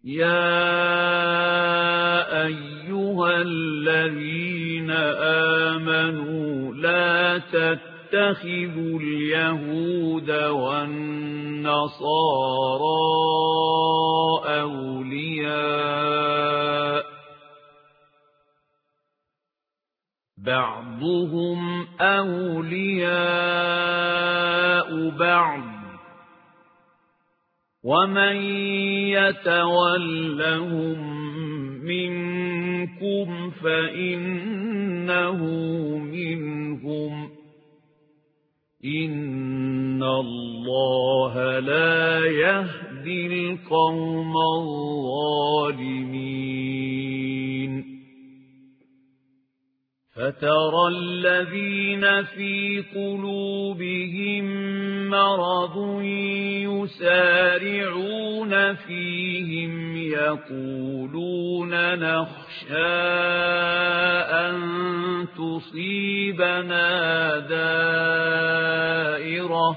يَا أَيُّهَا الَّذِينَ آمَنُوا لَا تَتَّخِذُوا الْيَهُودَ وَالنَّصَارَىٰ أَوْلِيَاءَ ۘ بَعْضُهُمْ أَوْلِيَاءُ بَعْضٍ ۚ وَمَن يَتَوَلَّهُم مِّنكُمْ فَإِنَّهُ مِنْهُمْ ۗ إِنَّ اللَّهَ لَا يَهْدِي الْقَوْمَ الظَّالِمِينَ فَتَرَى الَّذِينَ فِي قُلُوبِهِم مَّرَضٌ يُسَارِعُونَ فِيهِمْ يَقُولُونَ نَخْشَىٰ أَن تُصِيبَنَا دَائِرَةٌ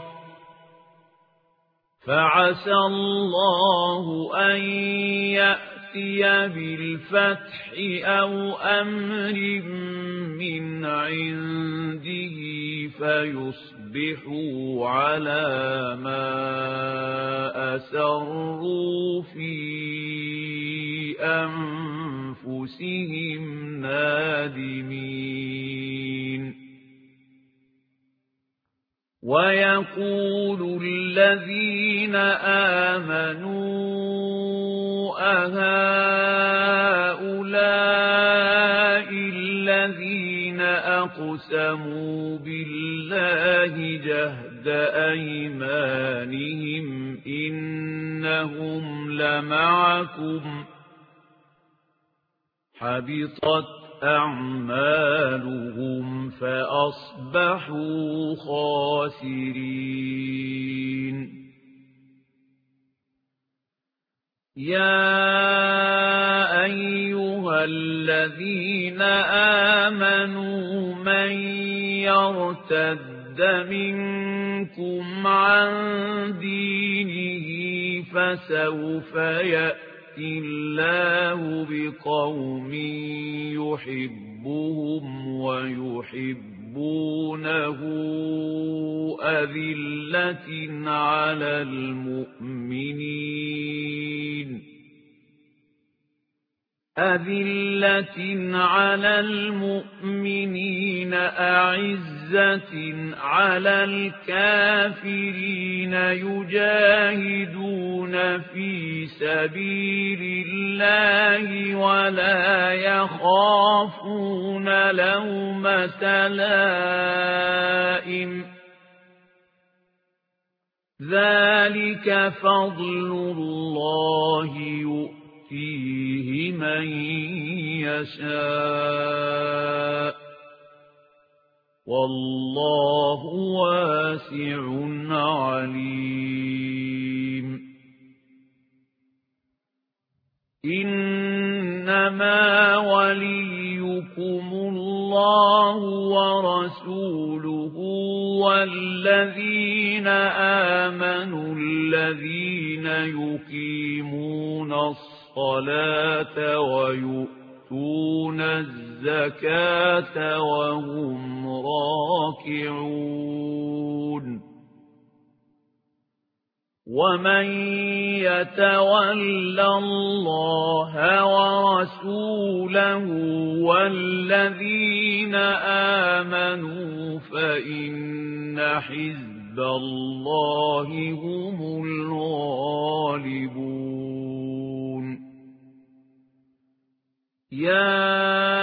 فَعَسَى اللَّهُ أَن يَأْتِيَ بِالْفَتْحِ أَوْ أَمْرٍ مِّنْ عِندِهِ فَيُصْبِحُوا عَلَىٰ مَا أَسَرُّوا فِي أَنفُسِهِمْ نَادِمِينَ وَيَقُولُ الَّذِينَ آمَنُوا أَهَٰؤُلَاءِ الَّذِينَ أَقْسَمُوا بِاللَّهِ جَهْدَ أَيْمَانِهِمْ إِنَّهُمْ لَمَعَكُمْ ۚ حَبِطَتْ أَعْمَالُهُمْ فَأَصْبَحُوا خَاسِرِينَ يَا أَيُّهَا الَّذِينَ آمَنُوا مَن يَرْتَدَّ مِنكُمْ عَن دِينِهِ فَسَوْفَ يَأْتِي اللَّهُ بِقَوْمٍ يُحِبُّهُمْ وَيُحِبُّونَهُ أَذِلَّةٍ عَلَى الْمُؤْمِنِينَ أَعِزَّةٍ عَلَى الْكَافِرِينَ يُجَاهِدُونَ فِي سَبِيلِ اللَّهِ وَلَا يَخَافُونَ لَوْمَةَ لَائِمٍ ۚ ذَلِكَ فَضْلُ اللَّهِ يُؤْتِيهِ مَن يَشَاءُ ۚ وَاللَّهُ وَاسِعٌ عَلِيمٌ إِنَّمَا وَلِيُّكُمُ اللَّهُ وَرَسُولُهُ وَالَّذِينَ آمَنُوا الَّذِينَ يُقِيمُونَ الصَّلَاةَ وَيُؤْتُونَ الزَّكَاةَ وَهُمْ رَاكِعُونَ وَمَن يَتَوَلَّ اللَّهَ وَرَسُولَهُ وَالَّذِينَ آمَنُوا فَإِنَّ حِزْبَ اللَّهِ هُمُ الْغَالِبُونَ يَا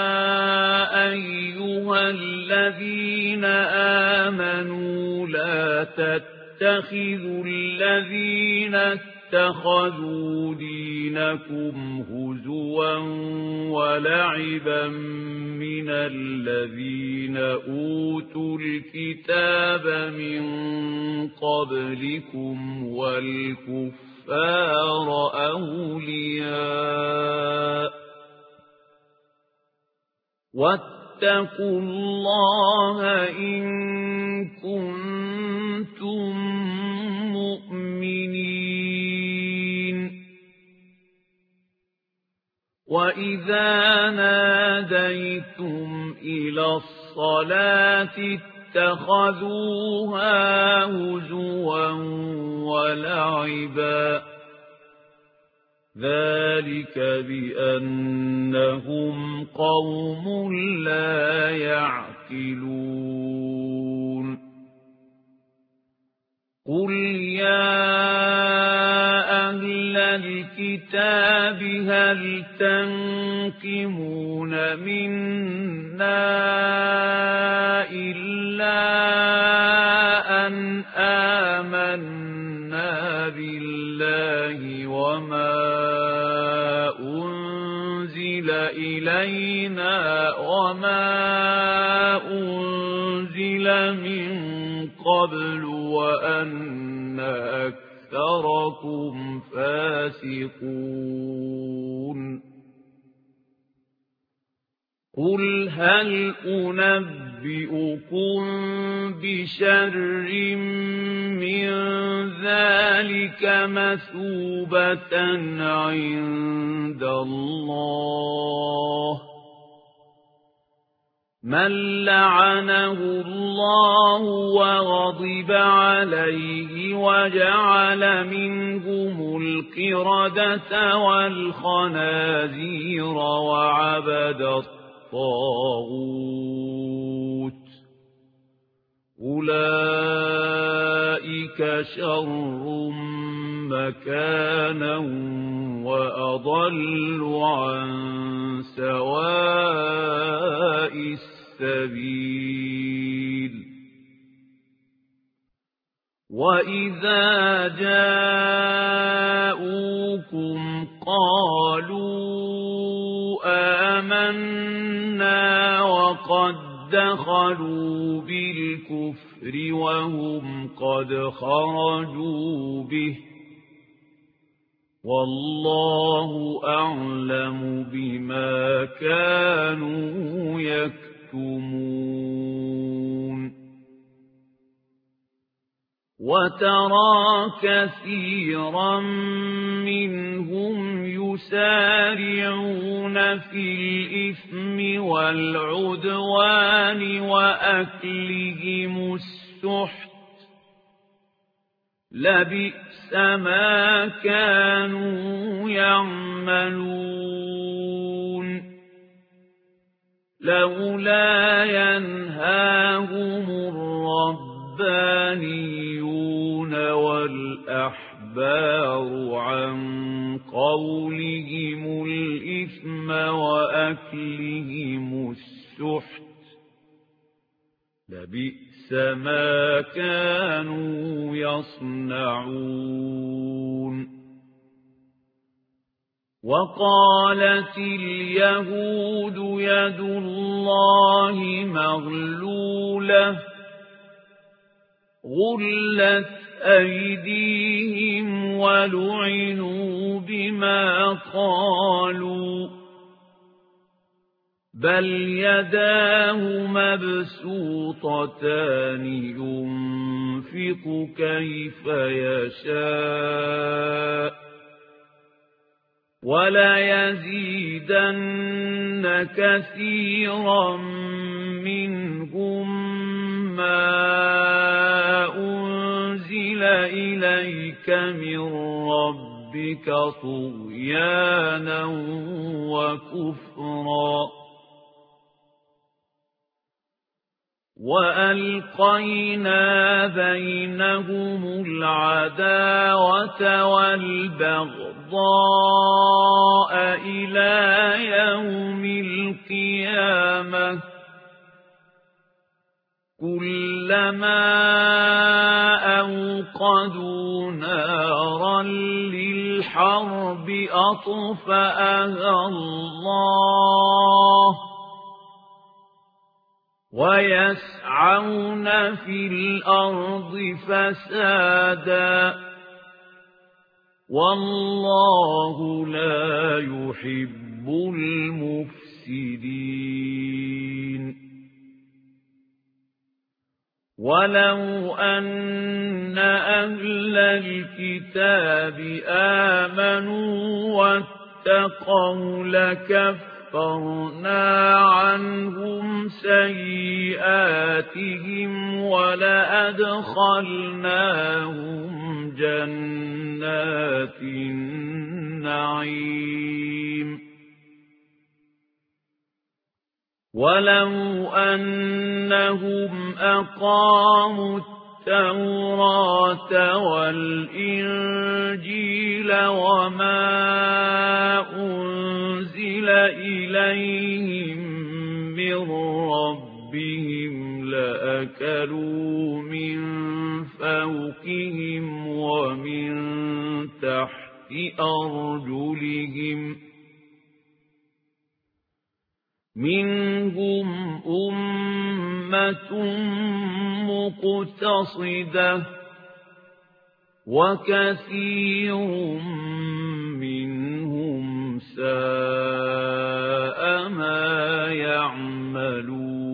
أَيُّهَا الَّذِينَ آمَنُوا لَا تَتَّخِذُوا الَّذِينَ اتَّخَذُوا دِينَكُمْ هُزُوًا وَلَعِبًا مِّنَ الَّذِينَ أُوتُوا الْكِتَابَ مِن قَبْلِكُمْ وَالْكُفَّارَ أَوْلِيَاءَ ۚ وَاتَّقُوا اللَّهَ إِن كُنتُم مُّؤْمِنِينَ وَإِذَا نَادَيْتُمْ إِلَى الصَّلَاةِ اتَّخَذُوهَا هُزُوًا وَلَعِبًا ذَلِكَ بِأَنَّهُمْ قَوْمٌ لَّا يَعْقِلُونَ قُلْ يَا أَهْلَ الْكِتَابِ هَلْ تَنقِمُونَ مِنَّا إِلَّا أَنْ آمَنَّا بِاللَّهِ وَمَا أُنزِلَ إِلَيْنَا وَمَا أُنزِلَ مِن قَبْلُ وَأَنَّ أَكْثَرَكُمْ فَاسِقُونَ قُلْ هَلْ أُنَبِّئُكُم بِشَرٍّ مِّن ذَلِكَ مَثُوبَةً عِندَ اللَّهِ مَن لَّعَنَهُ اللَّهُ وَغَضِبَ عَلَيْهِ وَجَعَلَ مِنْهُمُ الْقِرَدَةَ وَالْخَنَازِيرَ وَعَبَدَ الطَّاغُوتَ أُولَئِكَ شَرٌّ مَّكَانًا وَأَضَلُّ عَن سَوَاءِ السَّبِيلِ وَإِذَا جَاءُوكُمْ قَالُوا آمَنَّا وَقَدْ دَخَلُوا بِالْكُفْرِ وَهُمْ قَدْ خَرَجُوا بِهِ وَاللَّهُ أَعْلَمُ بِمَا كَانُوا يَكْتُمُونَ وَتَرَى كَثِيرًا مِّنْهُمْ يُسَارِعُونَ فِي الْإِثْمِ وَالْعُدْوَانِ وَأَكْلِهِمُ السُّحْتَ لَبِئْسَ مَا كَانُوا يَعْمَلُونَ لَوْلَا يَنْهَاهُمُ الرَّبَّانِيُّونَ وَالْأَحْبَارُ عَنْ قَوْلِهِمُ الْإِثْمَ وَأَكْلِهِمُ السُّحْتَ لَبِئْسَ مَا كَانُوا يَصْنَعُونَ وَقَالَتِ الْيَهُودُ يَدُ اللَّهِ مَغْلُولَةٌ غُلَّتْ أَيْدِيهِمْ وَلُعِنُوا بِمَا قَالُوا بَلْ يَدَاهُ مَبْسُوطَتَانِ يُنفِقُ كَيْفَ يَشَاءُ وَلَيَزِيدَنَّ كَثِيرًا مِّنْهُم مَّا أُنزِلَ إِلَيْكَ مِن رَّبِّكَ طُغْيَانًا وَكُفْرًا وَأَلْقَيْنَا بَيْنَهُمُ الْعَدَاوَةَ وَالْبَغْضَاءَ إِلَى يَوْمِ الْقِيَامَةِ كُلَّمَا أَوْقَدُوا نَارًا لِلْحَرْبِ أَطْفَأَهَا اللَّهُ وَيَسْعَوْنَ فِي الْأَرْضِ فَسَادًا وَاللَّهُ لَا يُحِبُّ الْمُفْسِدِينَ وَلَوْ أَنَّ أَهْلَ الْكِتَابِ آمَنُوا اتقوا لكفرنا عنهم سيئاتهم ولأدخلناهم جنات النعيم ولو أنهم أقاموا التوراة والإنجيل وما أنزل إليهم من ربهم لأكلوا من فوقهم ومن تحت أرجلهم منهم أمة مقتصدة وكثير منهم ساء ما يعملون